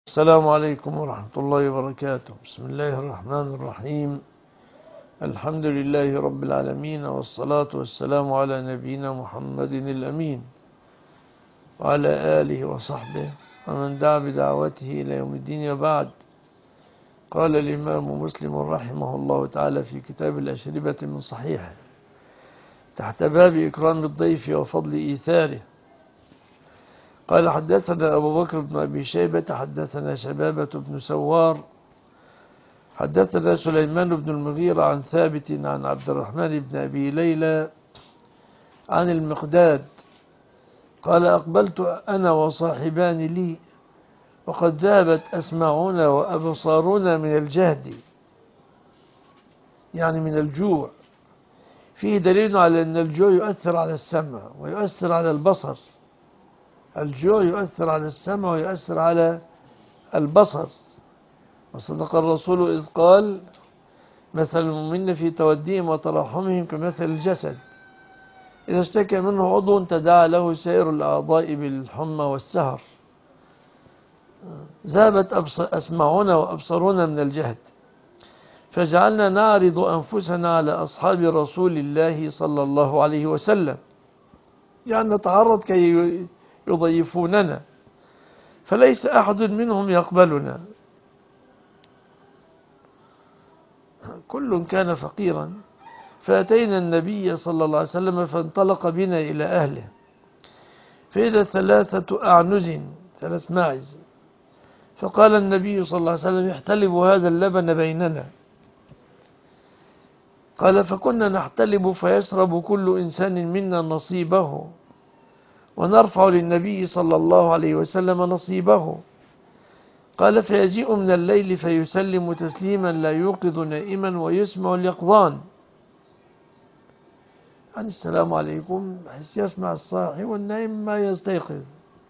السلام عليكم ورحمة الله وبركاته. بسم الله الرحمن الرحيم. الحمد لله رب العالمين، والصلاة والسلام على نبينا محمد الأمين وعلى آله وصحبه ومن دعا بدعوته إلى يوم الدين. وبعد، قال الإمام مسلم رحمه الله تعالى في كتاب الأشربة من صحيحه تحت باب إكرام الضيف وفضل إيثاره، قال: حدثنا أبو بكر بن أبي شيبة حدثنا شبابة بن سوار حدثنا سليمان بن المغيرة عن ثابت عن عبد الرحمن بن أبي ليلى عن المقداد قال: أقبلت أنا وصاحبان لي وقد ذهبت أسماعنا وأبصارنا من الجهد، يعني من الجوع. فيه دليل على أن الجوع يؤثر على السمع ويؤثر على البصر. الجوع يؤثر على السمع ويؤثر على البصر. وصدق الرسول إذ قال: مثل المؤمنين في توديهم وتراحمهم كمثل الجسد إذا اشتكى منه عضو تداعى له سائر الأعضاء بالحمى والسهر. ذهبت أسماعنا وأبصرنا من الجهد، فجعلنا نعرض أنفسنا على أصحاب رسول الله صلى الله عليه وسلم، يعني نتعرض كي يضيفوننا، فليس أحد منهم يقبلنا، كل كان فقيرا. فأتينا النبي صلى الله عليه وسلم فانطلق بنا إلى أهله، فإذا 3 أعنز، 3 ماعز. فقال النبي صلى الله عليه وسلم: يحتلب هذا اللبن بيننا. قال: فكنا نحتلب فيشرب كل إنسان منا نصيبه، ونرفع للنبي صلى الله عليه وسلم نصيبه. قال: فيجيء من الليل فيسلم تسليما لا يوقظ نائما ويسمع اليقظان، يعني السلام عليكم، بحيث يسمع الصاحي والنائم ما يستيقظ،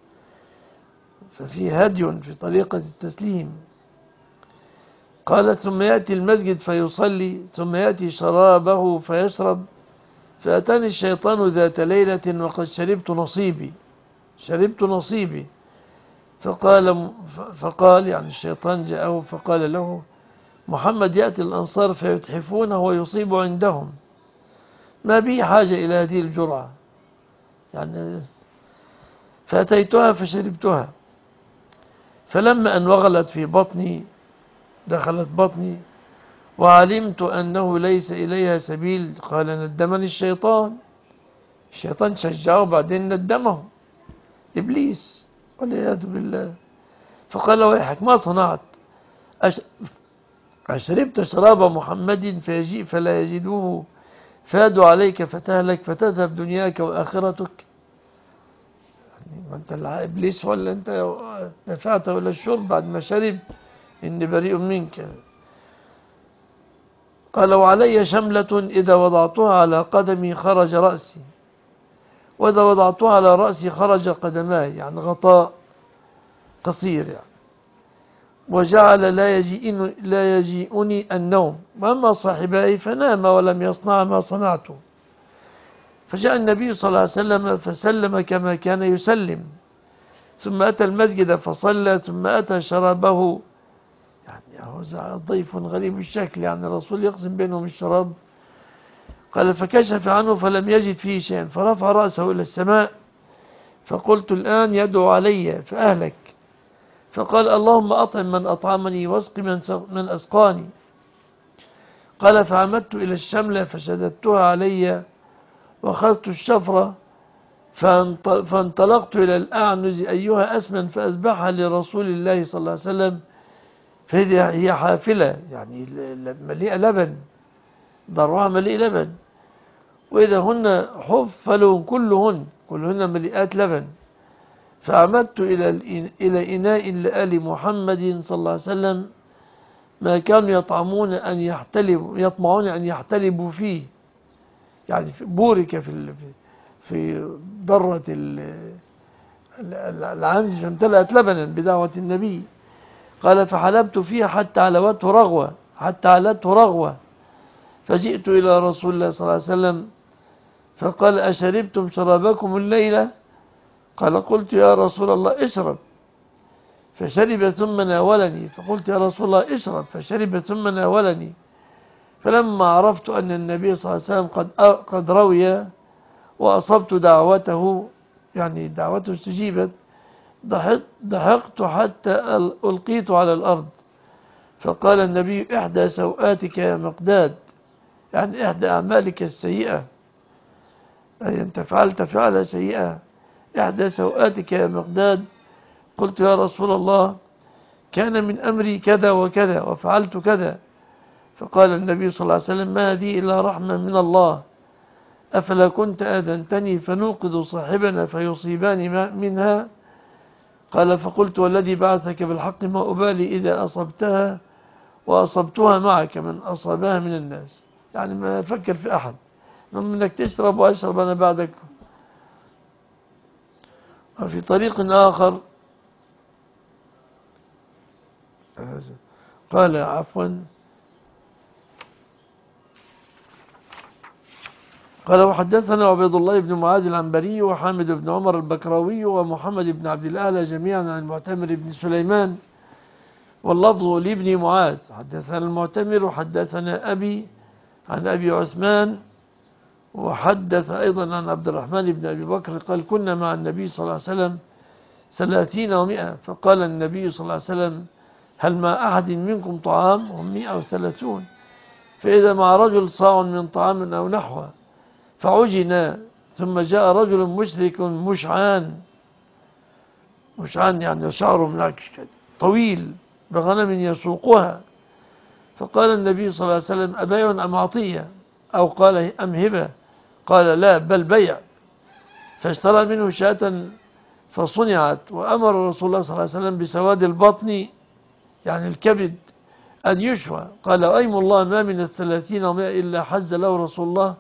ففي هدي في طريقة التسليم. قال: ثم يأتي المسجد فيصلي، ثم يأتي شرابه فيشرب. فأتاني الشيطان ذات ليلة وقد شربت نصيبي. فقال يعني الشيطان جاءه فقال له: محمد يأتي الأنصار فيتحفونه ويصيب عندهم، ما بي حاجة إلى هذه الجرعة، يعني فأتيتها فشربتها. فلما أن وغلت في بطني، دخلت بطني، وعلمت أنه ليس إليها سبيل، قال: ندمني الشيطان شجعه بعدين ندمه إبليس والعياذ بالله. فقال: ويحك، ما صنعت؟ أشربت شراب محمد فيجيء فلا يجدوه، فادوا عليك فتهلك فتذهب دنياك وآخرتك؟ يعني ما أنت إبليس ولا أنت دفعته إلى الشرب بعد ما شرب؟ إني بريء منك. قال: وعلي شملة إذا وضعتها على قدمي خرج رأسي، وإذا وضعتها على رأسي خرج قدماي، يعني غطاء قصير يعني. وجعل لا يجيئني النوم، وأما صاحبائي فنام ولم يصنع ما صنعته. فجاء النبي صلى الله عليه وسلم فسلم كما كان يسلم، ثم أتى المسجد فصلى، ثم أتى شرابه، يعني هو ضيف غريب الشكل، يعني الرسول يقسم بينهم الشراب. قال: فكشف عنه فلم يجد فيه شيئا، فرفع رأسه إلى السماء، فقلت: الآن يدعو علي فأهلك. فقال: اللهم أطعم من أطعمني واسق من أسقاني. قال: فعمدت إلى الشملة فشددتها علي وأخذت الشفرة فانطلقت إلى الأعنز أيها أسمن فأذبحها لرسول الله صلى الله عليه وسلم. هي حافلة، يعني مليئة لبن، ضرعها مليء لبن، وإذا هن حفل كلهن مليئات لبن. فعمدت إلى إناء لآل محمد صلى الله عليه وسلم ما كانوا يطمعون أن يحتلبوا فيه، يعني بورك في ضرة العنز فامتلأت لبنا بدعوة النبي. قال: فحلبت فيها حتى علته رغوة، فجئت إلى رسول الله صلى الله عليه وسلم فقال: أشربتم شرابكم الليلة؟ قال: قلت: يا رسول الله اشرب. فشرب ثم ناولني، فقلت يا رسول الله اشرب، فشرب ثم ناولني. فلما عرفت أن النبي صلى الله عليه وسلم قد روي وأصبت دعوته، يعني دعوته استجيبت، ضحكت حتى ألقيت على الأرض. فقال النبي إحدى سوآتك يا مقداد، يعني إحدى أعمالك السيئة، أي أنت فعلت فعلة سيئة، إحدى سوآتك يا مقداد. قلت يا رسول الله كان من أمري كذا وكذا وفعلت كذا. فقال النبي صلى الله عليه وسلم ما هذه إلا رحمة من الله، أفلا كنت آذنتني فنوقظ صاحبنا فيصيبان منها؟ قال فقلت والذي بعثك بالحق ما أبالي إذا أصبتها وأصبتها معك من أصابها من الناس، يعني ما أفكر في أحد، منك تشرب وأشرب أنا بعدك. وفي طريق آخر قال عفوا قال وحدثنا عبيد الله بن معاذ العنبري وحامد بن عمر البكراوي ومحمد بن عبد الأعلى جميعا عن المعتمر بن سليمان، واللفظ لابن معاذ. حدثنا المعتمر وحدثنا أبي عن أبي عثمان، وحدث أيضا عن عبد الرحمن بن أبي بكر قال كنا مع النبي صلى الله عليه وسلم 30 و100، فقال النبي صلى الله عليه وسلم هل مع أحد منكم طعام؟ هم 130. فإذا مع رجل صاع من طعام أو نحوه فعجنا، ثم جاء رجل مشرك مشعان يعني شعره منعكش طويل بغنم يسوقها، فقال النبي صلى الله عليه وسلم أبيع أم عطية؟ أو قال أم هبة؟ قال لا بل بيع. فاشترى منه شاة فصنعت، وأمر رسول الله صلى الله عليه وسلم بسواد البطن يعني الكبد أن يشوى. قال أيم الله ما من 30 ومائة إلا حز له رسول الله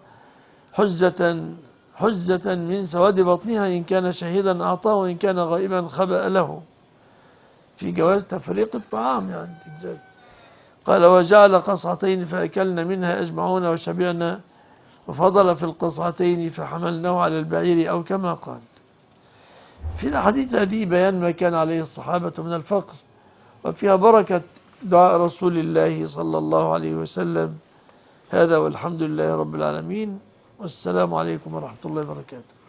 حزة من سواد بطنها، إن كان شهيدا أعطاه وإن كان غائبا خبأ له، في جواز تفريق الطعام يعني. قال وجعل قصعتين فأكلنا منها أجمعون وشبعنا، وفضل في القصعتين فحملناه على البعير أو كما قال. في الحديث هذه بيان ما كان عليه الصحابة من الفقر، وفيها بركة دعاء رسول الله صلى الله عليه وسلم. هذا والحمد لله رب العالمين، والسلام عليكم ورحمة الله وبركاته.